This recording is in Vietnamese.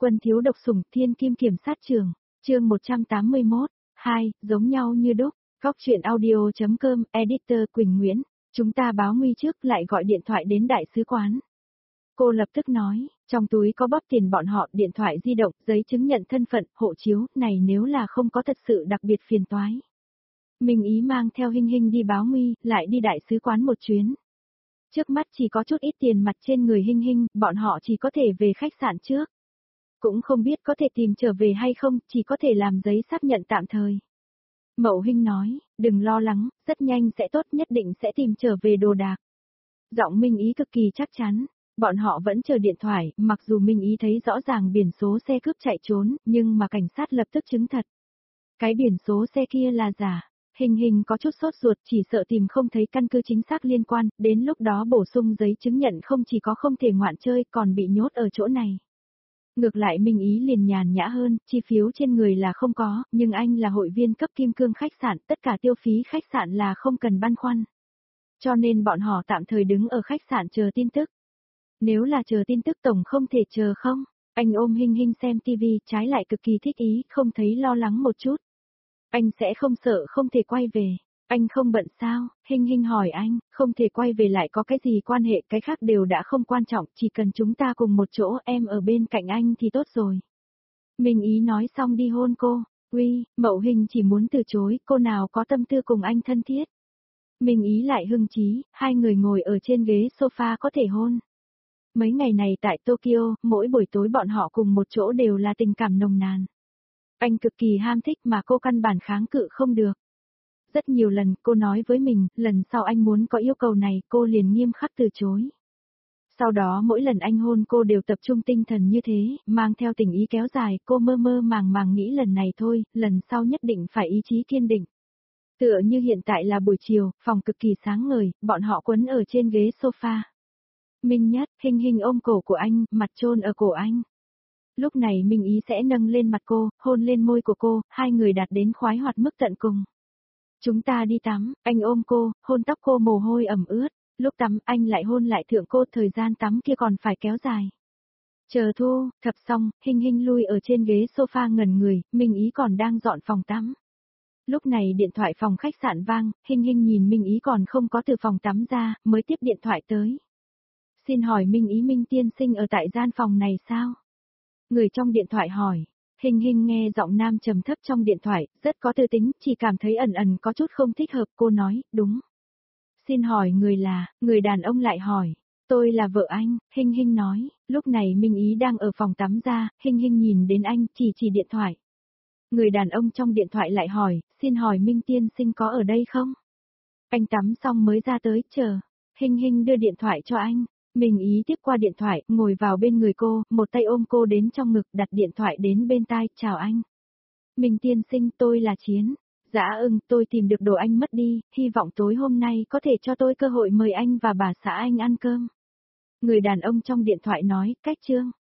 Quân thiếu độc sủng thiên kim kiểm sát trường, chương 181, 2, giống nhau như đúc, góc chuyện audio.com, editor Quỳnh Nguyễn, chúng ta báo nguy trước lại gọi điện thoại đến đại sứ quán. Cô lập tức nói, trong túi có bóp tiền bọn họ, điện thoại di động, giấy chứng nhận thân phận, hộ chiếu, này nếu là không có thật sự đặc biệt phiền toái. Mình ý mang theo Hinh Hinh đi báo nguy, lại đi đại sứ quán một chuyến. Trước mắt chỉ có chút ít tiền mặt trên người Hinh Hinh, bọn họ chỉ có thể về khách sạn trước. Cũng không biết có thể tìm trở về hay không, chỉ có thể làm giấy xác nhận tạm thời. Mậu Hinh nói, đừng lo lắng, rất nhanh sẽ tốt, nhất định sẽ tìm trở về đồ đạc. Giọng Minh Ý cực kỳ chắc chắn, bọn họ vẫn chờ điện thoại, mặc dù Minh Ý thấy rõ ràng biển số xe cướp chạy trốn, nhưng mà cảnh sát lập tức chứng thật. Cái biển số xe kia là giả. Hinh Hinh có chút sốt ruột, chỉ sợ tìm không thấy căn cứ chính xác liên quan, đến lúc đó bổ sung giấy chứng nhận không chỉ có không thể ngoạn chơi, còn bị nhốt ở chỗ này. Ngược lại Minh Ý liền nhàn nhã hơn, chi phiếu trên người là không có, nhưng anh là hội viên cấp kim cương khách sạn, tất cả tiêu phí khách sạn là không cần băn khoăn. Cho nên bọn họ tạm thời đứng ở khách sạn chờ tin tức. Nếu là chờ tin tức tổng không thể chờ không? Anh ôm Hinh Hinh xem tivi, trái lại cực kỳ thích ý, không thấy lo lắng một chút. Anh sẽ không sợ không thể quay về. Anh không bận sao? Hinh Hinh hỏi anh, không thể quay về lại có cái gì quan hệ, cái khác đều đã không quan trọng, chỉ cần chúng ta cùng một chỗ, em ở bên cạnh anh thì tốt rồi. Minh Ý nói xong đi hôn cô. Uy, Mậu Hinh chỉ muốn từ chối, cô nào có tâm tư cùng anh thân thiết. Minh Ý lại hưng chí, hai người ngồi ở trên ghế sofa có thể hôn. Mấy ngày này tại Tokyo, mỗi buổi tối bọn họ cùng một chỗ đều là tình cảm nồng nàn. Anh cực kỳ ham thích mà cô căn bản kháng cự không được. Rất nhiều lần cô nói với mình, lần sau anh muốn có yêu cầu này, cô liền nghiêm khắc từ chối. Sau đó mỗi lần anh hôn cô đều tập trung tinh thần như thế, mang theo tình ý kéo dài, cô mơ mơ màng nghĩ lần này thôi, lần sau nhất định phải ý chí kiên định. Tựa như hiện tại là buổi chiều, phòng cực kỳ sáng ngời, bọn họ quấn ở trên ghế sofa. Minh Nhất, Hinh Hinh ôm cổ của anh, mặt chôn ở cổ anh. Lúc này Minh Ý sẽ nâng lên mặt cô, hôn lên môi của cô, hai người đạt đến khoái hoạt mức tận cùng. Chúng ta đi tắm, anh ôm cô, hôn tóc cô mồ hôi ẩm ướt, lúc tắm anh lại hôn lại thượng cô, thời gian tắm kia còn phải kéo dài. Chờ thu, thập xong, Hinh Hinh lui ở trên ghế sofa ngẩn người, Minh Ý còn đang dọn phòng tắm. Lúc này điện thoại phòng khách sạn vang, Hinh Hinh nhìn Minh Ý còn không có từ phòng tắm ra, mới tiếp điện thoại tới. Xin hỏi Minh Ý Minh tiên sinh ở tại gian phòng này sao? Người trong điện thoại hỏi. Hinh Hinh nghe giọng nam trầm thấp trong điện thoại, rất có tư tính, chỉ cảm thấy ẩn ẩn có chút không thích hợp, cô nói, đúng. Xin hỏi người là, người đàn ông lại hỏi, tôi là vợ anh, Hinh Hinh nói, lúc này Minh Ý đang ở phòng tắm ra, Hinh Hinh nhìn đến anh, chỉ điện thoại. Người đàn ông trong điện thoại lại hỏi, xin hỏi Minh tiên sinh có ở đây không? Anh tắm xong mới ra tới, chờ. Hinh Hinh đưa điện thoại cho anh. Minh Ý tiếp qua điện thoại, ngồi vào bên người cô, một tay ôm cô đến trong ngực, đặt điện thoại đến bên tai, chào anh. Minh tiên sinh, tôi là Chiến. Dạ tôi tìm được đồ anh mất đi, hy vọng tối hôm nay có thể cho tôi cơ hội mời anh và bà xã anh ăn cơm. Người đàn ông trong điện thoại nói, cách chương.